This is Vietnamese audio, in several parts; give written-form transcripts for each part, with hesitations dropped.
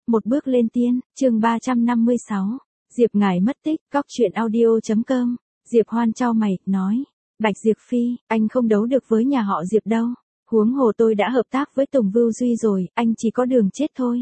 Một bước lên tiên, chương 356. Diệp Ngải mất tích, góc truyện audio.com. Diệp Hoan chau mày, nói. Bạch Diệp Phi, anh không đấu được với nhà họ Diệp đâu. Huống hồ tôi đã hợp tác với Tùng Vưu Duy rồi, anh chỉ có đường chết thôi.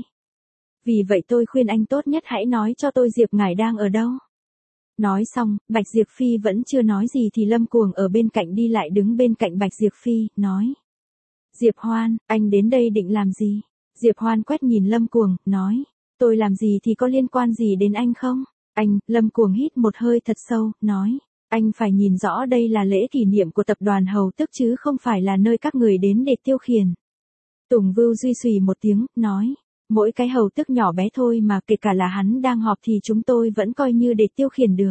Vì vậy tôi khuyên anh tốt nhất hãy nói cho tôi Diệp Ngải đang ở đâu. Nói xong, Bạch Diệp Phi vẫn chưa nói gì thì Lâm Cuồng ở bên cạnh đi lại đứng bên cạnh Bạch Diệp Phi, nói. Diệp Hoan, anh đến đây định làm gì? Diệp Hoan quét nhìn Lâm Cuồng, nói. Tôi làm gì thì có liên quan gì đến anh không? Anh, Lâm Cuồng hít một hơi thật sâu, nói. Anh phải nhìn rõ đây là lễ kỷ niệm của tập đoàn Hầu Tức chứ không phải là nơi các người đến để tiêu khiển. Tùng Vưu Duy xùy một tiếng, nói. Mỗi cái Hầu Tức nhỏ bé thôi mà kể cả là hắn đang họp thì chúng tôi vẫn coi như để tiêu khiển được.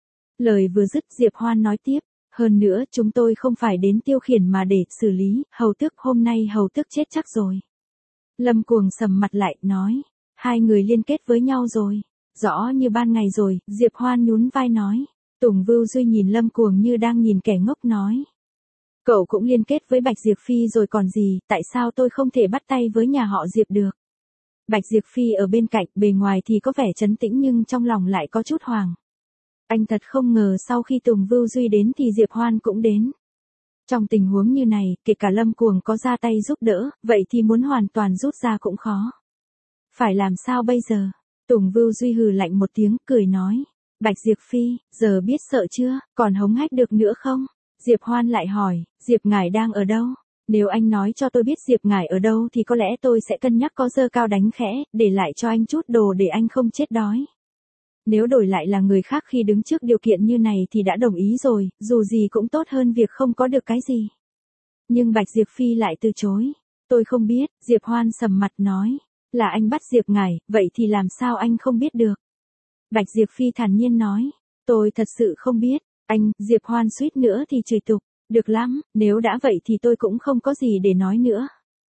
Lời vừa dứt Diệp Hoan nói tiếp. Hơn nữa chúng tôi không phải đến tiêu khiển mà để xử lý, Hầu Tức hôm nay Hầu Tức chết chắc rồi. Lâm Cuồng sầm mặt lại, nói. Hai người liên kết với nhau rồi. Rõ như ban ngày rồi, Diệp Hoan nhún vai nói. Tùng Vưu Duy nhìn Lâm Cuồng như đang nhìn kẻ ngốc nói. Cậu cũng liên kết với Bạch Diệp Phi rồi còn gì, tại sao tôi không thể bắt tay với nhà họ Diệp được? Bạch Diệp Phi ở bên cạnh, bề ngoài thì có vẻ trấn tĩnh nhưng trong lòng lại có chút hoảng. Anh thật không ngờ sau khi Tùng Vưu Duy đến thì Diệp Hoan cũng đến. Trong tình huống như này, kể cả Lâm Cuồng có ra tay giúp đỡ, vậy thì muốn hoàn toàn rút ra cũng khó. Phải làm sao bây giờ? Tùng Vưu Duy hừ lạnh một tiếng, cười nói. Bạch Diệp Phi, giờ biết sợ chưa, còn hống hách được nữa không? Diệp Hoan lại hỏi, Diệp Ngải đang ở đâu? Nếu anh nói cho tôi biết Diệp Ngải ở đâu thì có lẽ tôi sẽ cân nhắc có giơ cao đánh khẽ, để lại cho anh chút đồ để anh không chết đói. Nếu đổi lại là người khác khi đứng trước điều kiện như này thì đã đồng ý rồi, dù gì cũng tốt hơn việc không có được cái gì. Nhưng Bạch Diệp Phi lại từ chối. Tôi không biết, Diệp Hoan sầm mặt nói. Là anh bắt Diệp Ngải, vậy thì làm sao anh không biết được? Bạch Diệp Phi thản nhiên nói. Tôi thật sự không biết. Anh, Diệp Hoan suýt nữa thì chửi tục. Được lắm, nếu đã vậy thì tôi cũng không có gì để nói nữa.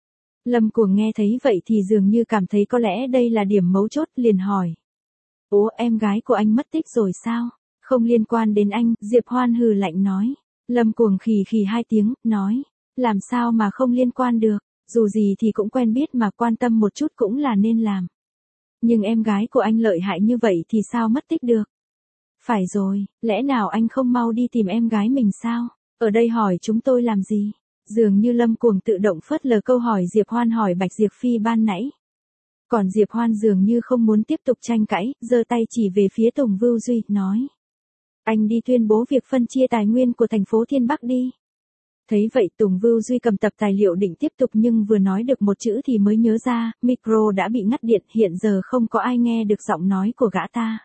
Lâm Cuồng nghe thấy vậy thì dường như cảm thấy có lẽ đây là điểm mấu chốt, liền hỏi. Ủa, em gái của anh mất tích rồi sao? Không liên quan đến anh, Diệp Hoan hừ lạnh nói. Lâm Cuồng khì khì hai tiếng, nói. Làm sao mà không liên quan được, dù gì thì cũng quen biết mà quan tâm một chút cũng là nên làm. Nhưng em gái của anh lợi hại như vậy thì sao mất tích được? Phải rồi, lẽ nào anh không mau đi tìm em gái mình sao? Ở đây hỏi chúng tôi làm gì? Dường như Lâm Cuồng tự động phớt lờ câu hỏi Diệp Hoan hỏi Bạch Diệp Phi ban nãy. Còn Diệp Hoan dường như không muốn tiếp tục tranh cãi, giơ tay chỉ về phía Tùng Vưu Duy, nói. Anh đi tuyên bố việc phân chia tài nguyên của thành phố Thiên Bắc đi. Thấy vậy Tùng Vưu Duy cầm tập tài liệu định tiếp tục nhưng vừa nói được một chữ thì mới nhớ ra, micro đã bị ngắt điện, hiện giờ không có ai nghe được giọng nói của gã ta.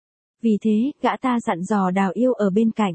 Vì thế, gã ta dặn dò Đào Yêu ở bên cạnh.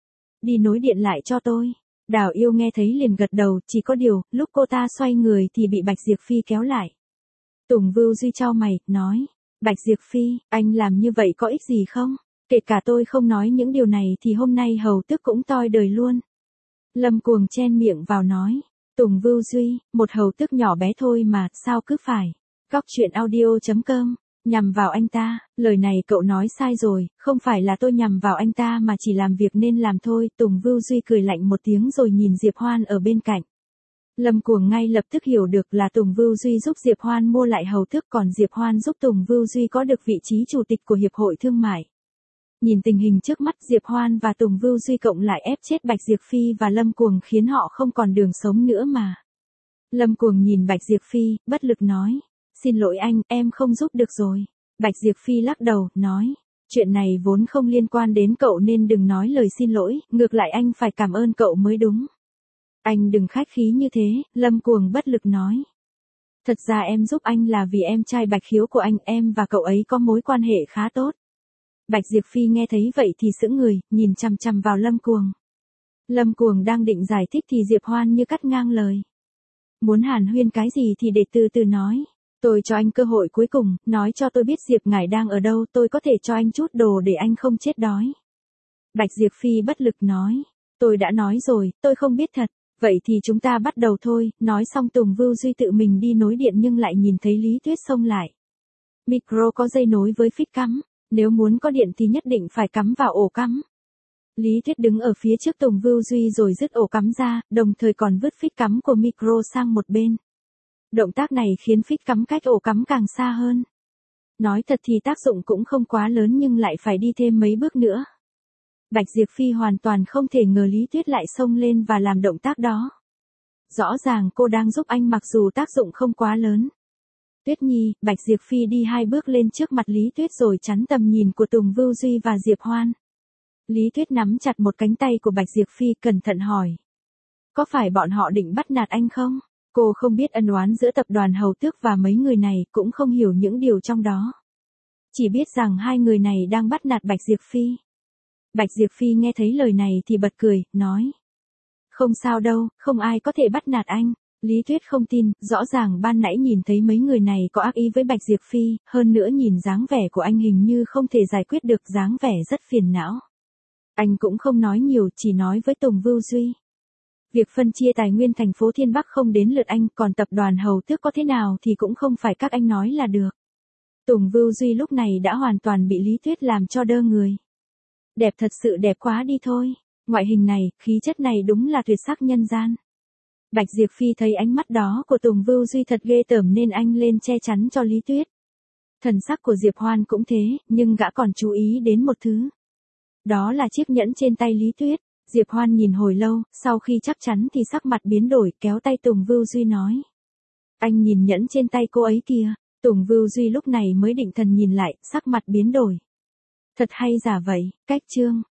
Đi nối điện lại cho tôi. Đào Yêu nghe thấy liền gật đầu, chỉ có điều, lúc cô ta xoay người thì bị Bạch Diệp Phi kéo lại. Tùng Vưu Duy chau mày, nói. Bạch Diệp Phi, anh làm như vậy có ích gì không? Kể cả tôi không nói những điều này thì hôm nay Hầu Tức cũng toi đời luôn. Lâm Cuồng chen miệng vào nói. Tùng Vưu Duy, một Hầu Tức nhỏ bé thôi mà, sao cứ phải. Góc truyện audio.com. Nhằm vào anh ta, lời này cậu nói sai rồi, không phải là tôi nhằm vào anh ta mà chỉ làm việc nên làm thôi. Tùng Vưu Duy cười lạnh một tiếng rồi nhìn Diệp Hoan ở bên cạnh. Lâm Cuồng ngay lập tức hiểu được là Tùng Vưu Duy giúp Diệp Hoan mua lại Hầu Tức, còn Diệp Hoan giúp Tùng Vưu Duy có được vị trí chủ tịch của Hiệp hội Thương mại. Nhìn tình hình trước mắt Diệp Hoan và Tùng Vưu Duy cộng lại ép chết Bạch Diệp Phi và Lâm Cuồng khiến họ không còn đường sống nữa mà. Lâm Cuồng nhìn Bạch Diệp Phi, bất lực nói. Xin lỗi anh, em không giúp được rồi. Bạch Diệp Phi lắc đầu, nói. Chuyện này vốn không liên quan đến cậu nên đừng nói lời xin lỗi, ngược lại anh phải cảm ơn cậu mới đúng. Anh đừng khách khí như thế, Lâm Cuồng bất lực nói. Thật ra em giúp anh là vì em trai Bạch Khiếu của anh, em và cậu ấy có mối quan hệ khá tốt. Bạch Diệp Phi nghe thấy vậy thì sững người, nhìn chằm chằm vào Lâm Cuồng. Lâm Cuồng đang định giải thích thì Diệp Hoan như cắt ngang lời. Muốn hàn huyên cái gì thì để từ từ nói. Tôi cho anh cơ hội cuối cùng, nói cho tôi biết Diệp Ngải đang ở đâu, tôi có thể cho anh chút đồ để anh không chết đói. Bạch Diệp Phi bất lực nói. Tôi đã nói rồi, tôi không biết thật. Vậy thì chúng ta bắt đầu thôi. Nói xong Tùng Vưu Duy tự mình đi nối điện nhưng lại nhìn thấy Lý Tuyết xông lại. Micro có dây nối với phích cắm. Nếu muốn có điện thì nhất định phải cắm vào ổ cắm. Lý Tuyết đứng ở phía trước Tùng Vưu Duy rồi dứt ổ cắm ra, đồng thời còn vứt phích cắm của micro sang một bên. Động tác này khiến phích cắm cách ổ cắm càng xa hơn. Nói thật thì tác dụng cũng không quá lớn nhưng lại phải đi thêm mấy bước nữa. Bạch Diệp Phi hoàn toàn không thể ngờ Lý Tuyết lại xông lên và làm động tác đó. Rõ ràng cô đang giúp anh mặc dù tác dụng không quá lớn. Tuyết Nhi, Bạch Diệp Phi đi 2 bước lên trước mặt Lý Tuyết rồi chắn tầm nhìn của Tùng Vưu Duy và Diệp Hoan. Lý Tuyết nắm chặt một cánh tay của Bạch Diệp Phi cẩn thận hỏi. Có phải bọn họ định bắt nạt anh không? Cô không biết ân oán giữa tập đoàn Hầu Tước và mấy người này, cũng không hiểu những điều trong đó. Chỉ biết rằng hai người này đang bắt nạt Bạch Diệp Phi. Bạch Diệp Phi nghe thấy lời này thì bật cười, nói. Không sao đâu, không ai có thể bắt nạt anh. Lý Tuyết không tin, rõ ràng ban nãy nhìn thấy mấy người này có ác ý với Bạch Diệp Phi, hơn nữa nhìn dáng vẻ của anh hình như không thể giải quyết được, dáng vẻ rất phiền não. Anh cũng không nói nhiều, chỉ nói với Tùng Vưu Duy. Việc phân chia tài nguyên thành phố Thiên Bắc không đến lượt anh, còn tập đoàn Hầu Tước có thế nào thì cũng không phải các anh nói là được. Tùng Vưu Duy lúc này đã hoàn toàn bị Lý Tuyết làm cho đơ người. Đẹp thật sự đẹp quá đi thôi. Ngoại hình này, khí chất này đúng là tuyệt sắc nhân gian. Bạch Diệp Phi thấy ánh mắt đó của Tùng Vưu Duy thật ghê tởm nên anh lên che chắn cho Lý Tuyết. Thần sắc của Diệp Hoan cũng thế, nhưng gã còn chú ý đến một thứ. Đó là chiếc nhẫn trên tay Lý Tuyết. Diệp Hoan nhìn hồi lâu, sau khi chắc chắn thì sắc mặt biến đổi, kéo tay Tùng Vưu Duy nói. Anh nhìn nhẫn trên tay cô ấy kìa. Tùng Vưu Duy lúc này mới định thần nhìn lại, sắc mặt biến đổi. Thật hay giả vậy, cách chương.